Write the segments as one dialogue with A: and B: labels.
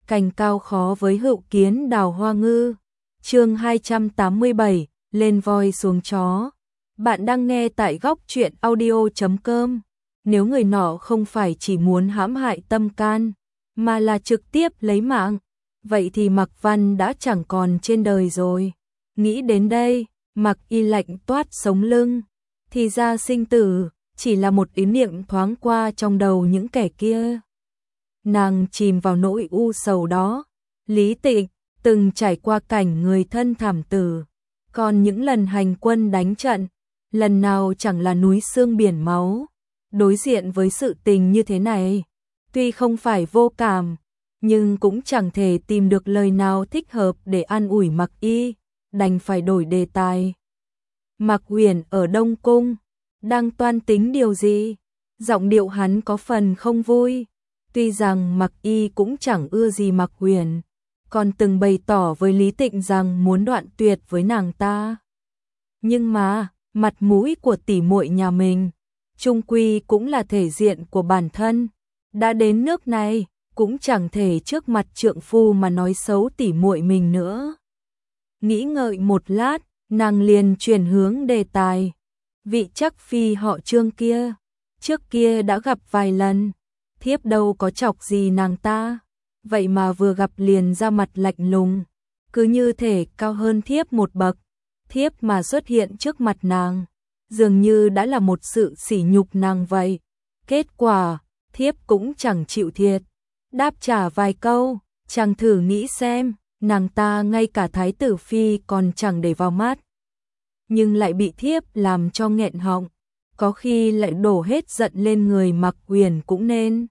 A: cành cao khó với hữu kiến đào hoa ngư. Chương 287, lên voi xuống chó. Bạn đang nghe tại góc truyện audio.com. Nếu người nọ không phải chỉ muốn hãm hại Tâm Can, mà là trực tiếp lấy mạng, vậy thì Mạc Văn đã chẳng còn trên đời rồi. Nghĩ đến đây, Mạc Y lạnh toát sống lưng. Thì ra sinh tử chỉ là một ý niệm thoáng qua trong đầu những kẻ kia. Nàng chìm vào nỗi u sầu đó. Lý Tịnh từng trải qua cảnh người thân thảm tử, còn những lần hành quân đánh trận, lần nào chẳng là núi xương biển máu. Đối diện với sự tình như thế này, tuy không phải vô cảm, nhưng cũng chẳng thể tìm được lời nào thích hợp để an ủi Mạc Y, đành phải đổi đề tài. Mạc Huyền ở Đông Cung, đang toan tính điều gì? Giọng điệu hắn có phần không vui. Tuy rằng Mạc Y cũng chẳng ưa gì Mạc Huyền, còn từng bày tỏ với Lý Tịnh rằng muốn đoạn tuyệt với nàng ta. Nhưng mà, mặt mũi của tỷ muội nhà mình, chung quy cũng là thể diện của bản thân. Đã đến nước này, cũng chẳng thể trước mặt trượng phu mà nói xấu tỷ muội mình nữa. Nghĩ ngợi một lát, nàng liền chuyển hướng đề tài. Vị chắc phi họ Trương kia, trước kia đã gặp vài lần, thiếp đâu có chọc gì nàng ta, vậy mà vừa gặp liền ra mặt lạnh lùng, cứ như thể cao hơn thiếp một bậc. Thiếp mà xuất hiện trước mặt nàng, dường như đã là một sự sỉ nhục nàng vậy. Kết quả, thiếp cũng chẳng chịu thiệt, đáp trả vài câu, chàng thử nghĩ xem, nàng ta ngay cả thái tử phi còn chẳng để vào mắt, nhưng lại bị thiếp làm cho nghẹn họng, có khi lại đổ hết giận lên người Mạc Huyền cũng nên.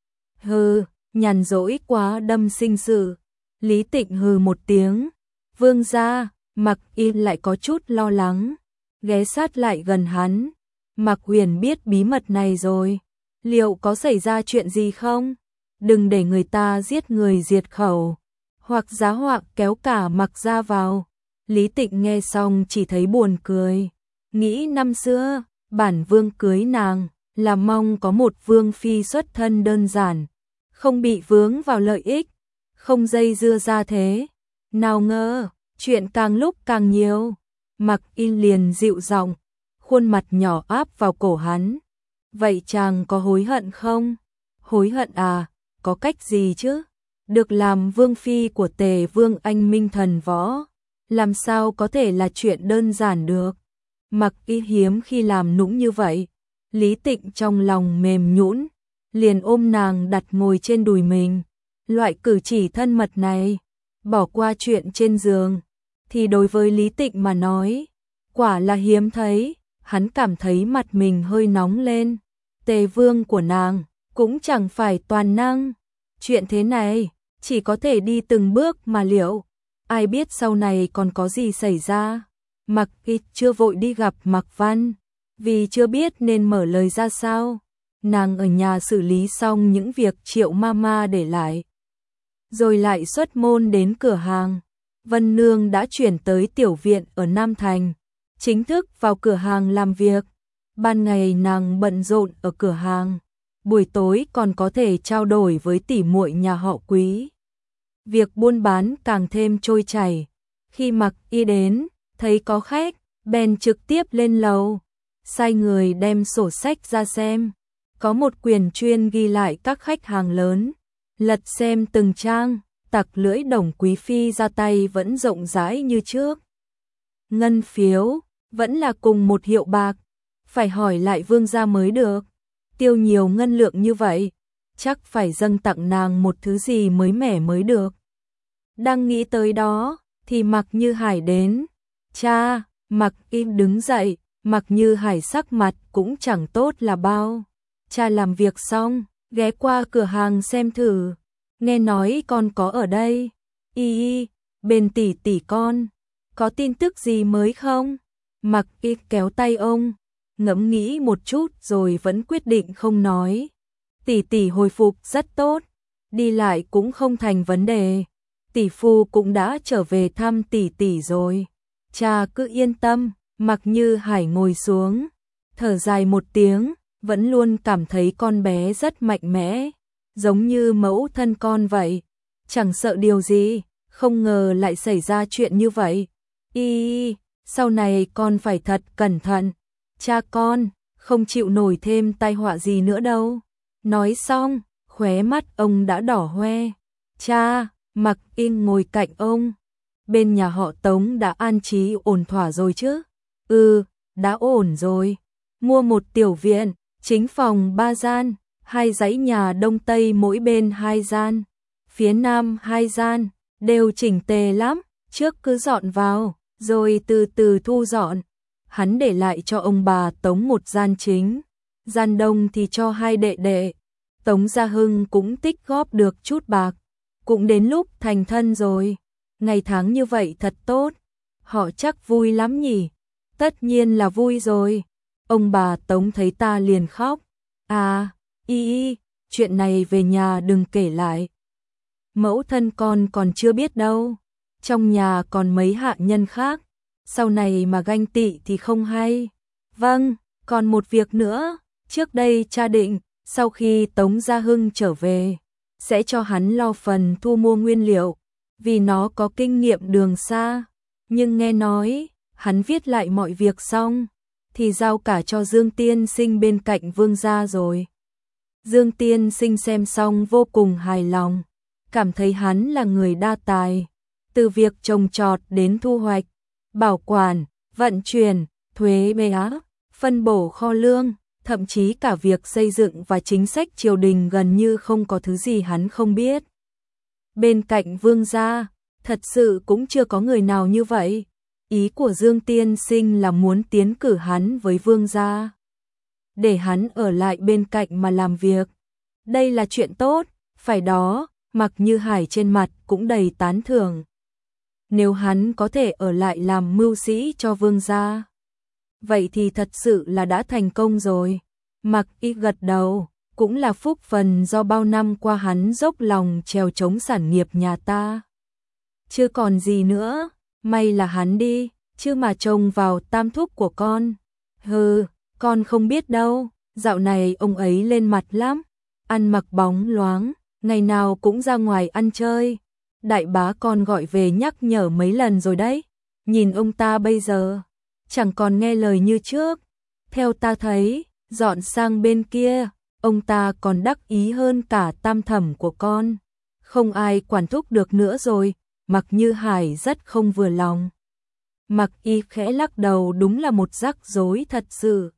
A: Hừ, nhàn rỗi quá đâm sinh sự. Lý Tịnh hừ một tiếng. Vương gia. Mạc Y lại có chút lo lắng, ghé sát lại gần hắn. Mạc Huyền biết bí mật này rồi, liệu có xảy ra chuyện gì không? Đừng để người ta giết người diệt khẩu, hoặc giá họa kéo cả Mạc gia vào. Lý Tịnh nghe xong chỉ thấy buồn cười, nghĩ năm xưa, bản vương cưới nàng, là mong có một vương phi xuất thân đơn giản, không bị vướng vào lợi ích, không dây dưa ra thế. Nào ngờ, chuyện càng lúc càng nhiều. Mạc Y liền dịu giọng, khuôn mặt nhỏ áp vào cổ hắn. Vậy chàng có hối hận không? Hối hận à, có cách gì chứ? Được làm vương phi của Tề vương anh minh thần võ, làm sao có thể là chuyện đơn giản được. Mạc Y hiếm khi làm nũng như vậy. Lý Tịnh trong lòng mềm nhũn, liền ôm nàng đặt ngồi trên đùi mình. Loại cử chỉ thân mật này, bỏ qua chuyện trên giường, thì đối với Lý Tịnh mà nói, quả là hiếm thấy. Hắn cảm thấy mặt mình hơi nóng lên. Tề vương của nàng cũng chẳng phải toàn năng. Chuyện thế này chỉ có thể đi từng bước mà liệu. Ai biết sau này còn có gì xảy ra. Mạc Y chưa vội đi gặp Mạc Văn, vì chưa biết nên mở lời ra sao. Nàng ở nhà xử lý xong những việc Triệu Mama để lại, rồi lại xuất môn đến cửa hàng. Vân Nương đã chuyển tới tiểu viện ở Nam Thành, chính thức vào cửa hàng làm việc. Ban ngày nàng bận rộn ở cửa hàng, buổi tối còn có thể trao đổi với tỷ muội nhà họ Quý. Việc buôn bán càng thêm trôi chảy. Khi Mạc Y đến, thấy có khách, bèn trực tiếp lên lầu, sai người đem sổ sách ra xem. Có một quyển chuyên ghi lại các khách hàng lớn. Lật xem từng trang, tặc lưỡi Đồng quý phi ra tay vẫn rộng rãi như trước. Ngân phiếu vẫn là cùng một hiệu bạc, phải hỏi lại vương gia mới được. Tiêu nhiều ngân lượng như vậy, chắc phải dâng tặng nàng một thứ gì mới mẻ mới được. Đang nghĩ tới đó, thì Mạc Như Hải đến. Cha. Mạc Y đứng dậy. Mạc Như Hải sắc mặt cũng chẳng tốt là bao. Cha làm việc xong, ghé qua cửa hàng xem thử, nghe nói con có ở đây. Y, bên tỷ tỷ con, có tin tức gì mới không? Mạc Y kéo tay ông, ngẫm nghĩ một chút rồi vẫn quyết định không nói. Tỷ tỷ hồi phục rất tốt, đi lại cũng không thành vấn đề. Tỷ phu cũng đã trở về thăm tỷ tỷ rồi. Cha cứ yên tâm. Mạc Như Hải ngồi xuống, thở dài một tiếng, vẫn luôn cảm thấy con bé rất mạnh mẽ, giống như mẫu thân con vậy. chẳng sợ điều gì, không ngờ lại xảy ra chuyện như vậy. Sau này con phải thật cẩn thận, cha con không chịu nổi thêm tai họa gì nữa đâu. Nói xong, khóe mắt ông đã đỏ hoe. Cha, Mạc Y ngồi cạnh ông. Bên nhà họ Tống đã an trí ổn thỏa rồi chứ? Ừ, đã ổn rồi. Mua một tiểu viện, chính phòng 3 gian, 2 dãy nhà đông tây mỗi bên 2 gian, phía nam 2 gian, đều chỉnh tề lắm, trước cứ dọn vào, rồi từ từ thu dọn. Hắn để lại cho ông bà Tống một gian chính, gian đông thì cho 2 đệ đệ. Tống Gia Hưng cũng tích góp được chút bạc, cũng đến lúc thành thân rồi. Ngày tháng như vậy thật tốt, họ chắc vui lắm nhỉ? Tất nhiên là vui rồi. Ông bà Tống thấy ta liền khóc. À, chuyện này về nhà đừng kể lại. Mẫu thân con còn chưa biết đâu. Trong nhà còn mấy hạ nhân khác, sau này mà ganh tị thì không hay. Vâng, còn một việc nữa, trước đây cha định, sau khi Tống Gia Hưng trở về, sẽ cho hắn lo phần thu mua nguyên liệu, vì nó có kinh nghiệm đường xa. Nhưng nghe nói, hắn viết lại mọi việc xong, thì giao cả cho Dương Tiên Sinh bên cạnh Vương gia rồi. Dương Tiên Sinh xem xong vô cùng hài lòng, cảm thấy hắn là người đa tài, từ việc trồng trọt đến thu hoạch, bảo quản, vận chuyển, thuế má, phân bổ kho lương, thậm chí cả việc xây dựng và chính sách triều đình gần như không có thứ gì hắn không biết. Bên cạnh Vương gia, thật sự cũng chưa có người nào như vậy. Ý của Dương Tiên Sinh là muốn tiến cử hắn với Vương gia, để hắn ở lại bên cạnh mà làm việc. Đây là chuyện tốt, phải đó, Mạc Như Hải trên mặt cũng đầy tán thưởng. Nếu hắn có thể ở lại làm mưu sĩ cho Vương gia, vậy thì thật sự là đã thành công rồi. Mạc Y gật đầu, cũng là phúc phần do bao năm qua hắn dốc lòng trèo chống sản nghiệp nhà ta. Chưa còn gì nữa, may là hắn đi, chứ mà trông vào tam thúc của con. Hừ, con không biết đâu, dạo này ông ấy lên mặt lắm, ăn mặc bóng loáng, ngày nào cũng ra ngoài ăn chơi. Đại bá con gọi về nhắc nhở mấy lần rồi đấy, nhìn ông ta bây giờ, chẳng còn nghe lời như trước. Theo ta thấy, dọn sang bên kia, ông ta còn đắc ý hơn cả tam thẩm của con. Không ai quản thúc được nữa rồi. Mạc Như Hải rất không vừa lòng. Mạc Y khẽ lắc đầu, đúng là một rắc rối thật sự.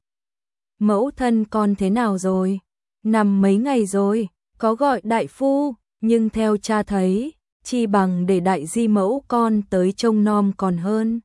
A: Mẫu thân con thế nào rồi? Nằm mấy ngày rồi, có gọi đại phu, nhưng theo cha thấy, chi bằng để đại di mẫu con tới trông nom còn hơn.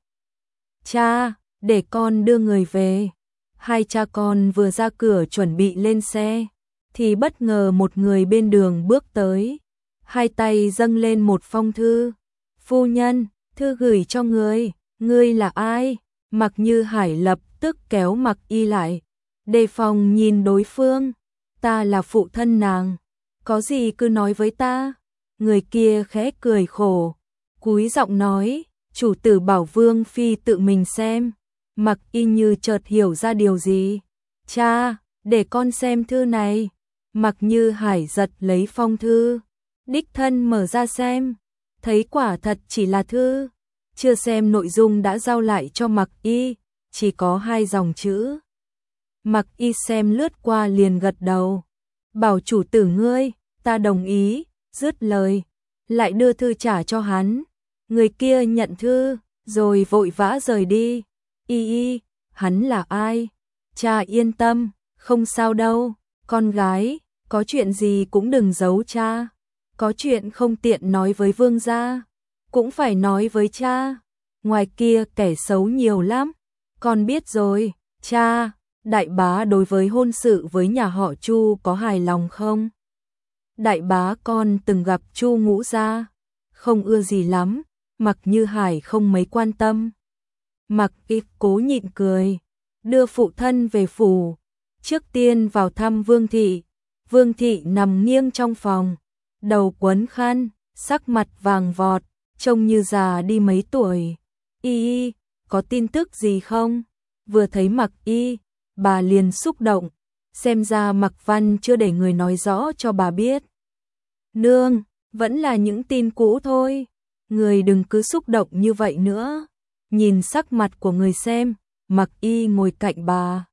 A: Cha, để con đưa người về. Hai cha con vừa ra cửa chuẩn bị lên xe, thì bất ngờ một người bên đường bước tới, hai tay dâng lên một phong thư. Phu nhân, thư gửi cho ngươi là ai? Mạc Như Hải lập tức kéo Mạc Y lại, đề phòng nhìn đối phương. Ta là phụ thân nàng, có gì cứ nói với ta. Người kia khẽ cười khổ, cúi giọng nói, chủ tử bảo Vương phi tự mình xem. Mạc Y như chợt hiểu ra điều gì. Cha, để con xem thư này. Mạc Như Hải giật lấy phong thư, đích thân mở ra xem, thấy quả thật chỉ là thư, chưa xem nội dung đã giao lại cho Mạc Y, chỉ có 2 dòng chữ. Mạc Y xem lướt qua liền gật đầu, bảo chủ tử ngươi, ta đồng ý, dứt lời, lại đưa thư trả cho hắn. Người kia nhận thư, rồi vội vã rời đi. Hắn là ai? Cha yên tâm, không sao đâu, con gái, có chuyện gì cũng đừng giấu cha. Có chuyện không tiện nói với Vương gia, cũng phải nói với cha. Ngoài kia kẻ xấu nhiều lắm, con biết rồi. Cha, đại bá đối với hôn sự với nhà họ Chu có hài lòng không? Đại bá con từng gặp Chu Ngũ gia, không ưa gì lắm. Mạc Như Hải không mấy quan tâm. Mạc Y cố nhịn cười, đưa phụ thân về phủ, trước tiên vào thăm Vương thị. Vương thị nằm nghiêng trong phòng, đầu quấn khăn, sắc mặt vàng vọt, trông như già đi mấy tuổi. Có tin tức gì không? Vừa thấy Mạc Y, bà liền xúc động, xem ra Mạc Văn chưa để người nói rõ cho bà biết. Nương, Vẫn là những tin cũ thôi. Người đừng cứ xúc động như vậy nữa. Nhìn sắc mặt của người xem, Mặc Y ngồi cạnh bà.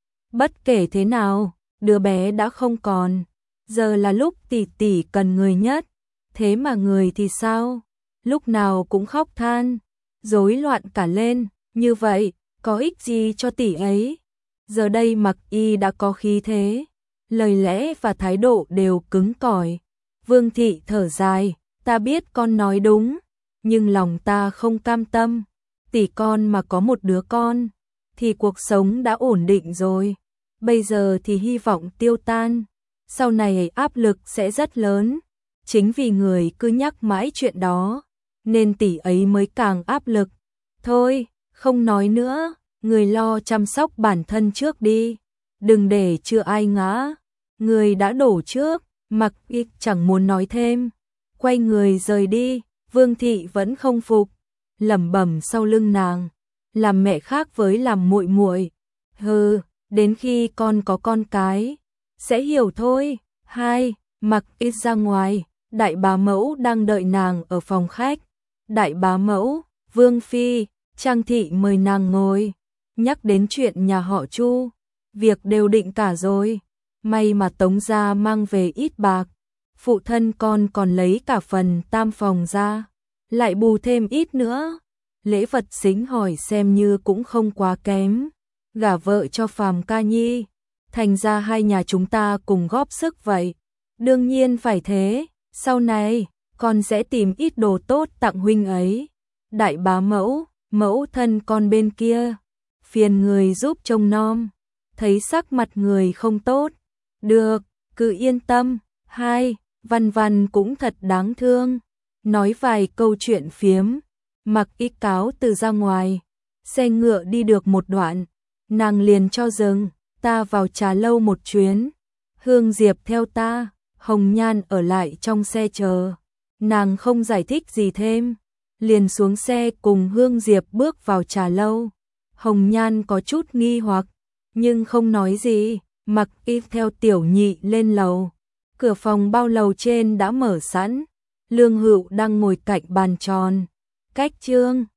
A: Bất kể thế nào, đứa bé đã không còn. Giờ là lúc tỷ tỷ cần người nhất. Thế mà người thì sao? Lúc nào cũng khóc than, rối loạn cả lên. Như vậy, có ích gì cho tỷ ấy? Giờ đây Mặc Y đã có khí thế. Lời lẽ và thái độ đều cứng cỏi. Vương thị thở dài, ta biết con nói đúng, nhưng lòng ta không cam tâm. Tỷ con mà có một đứa con, thì cuộc sống đã ổn định rồi. Bây giờ thì hy vọng tiêu tan, sau này áp lực sẽ rất lớn. Chính vì người cứ nhắc mãi chuyện đó, nên tỷ ấy mới càng áp lực. Thôi, không nói nữa, người lo chăm sóc bản thân trước đi. Đừng để chưa ai ngã, người đã đổ trước. Mặc Y chẳng muốn nói thêm, quay người rời đi. Vương thị vẫn không phục, lẩm bẩm sau lưng nàng, làm mẹ khác với làm muội muội. Hừ, đến khi con có con cái sẽ hiểu thôi. Hai, Mặc Y ra ngoài, đại bá mẫu đang đợi nàng ở phòng khách. Đại bá mẫu, Vương phi, Trang thị mời nàng ngồi, nhắc đến chuyện nhà họ Chu, việc đều định cả rồi. May mà Tống gia mang về ít bạc, phụ thân con còn lấy cả phần tam phòng ra, lại bù thêm ít nữa. Lễ vật xính hỏi xem như cũng không quá kém. Gả vợ cho Phàm Ca Nhi, thành ra hai nhà chúng ta cùng góp sức vậy. Đương nhiên phải thế, sau này con sẽ tìm ít đồ tốt tặng huynh ấy. Đại bá mẫu, mẫu thân con bên kia, phiền người giúp trông nom. Thấy sắc mặt người không tốt, được, cứ yên tâm. Hai, Văn Văn cũng thật đáng thương. Nói vài câu chuyện phiếm, Mặc Y cáo từ ra ngoài. Xe ngựa đi được một đoạn, nàng liền cho dừng, ta vào trà lâu một chuyến. Hương Diệp theo ta, Hồng Nhan ở lại trong xe chờ. Nàng không giải thích gì thêm, liền xuống xe cùng Hương Diệp bước vào trà lâu. Hồng Nhan có chút nghi hoặc, nhưng không nói gì. Mặc Y theo Tiểu Nhị lên lầu. Cửa phòng bao lầu trên đã mở sẵn. Lương Hựu đang ngồi cạnh bàn tròn, cách Trương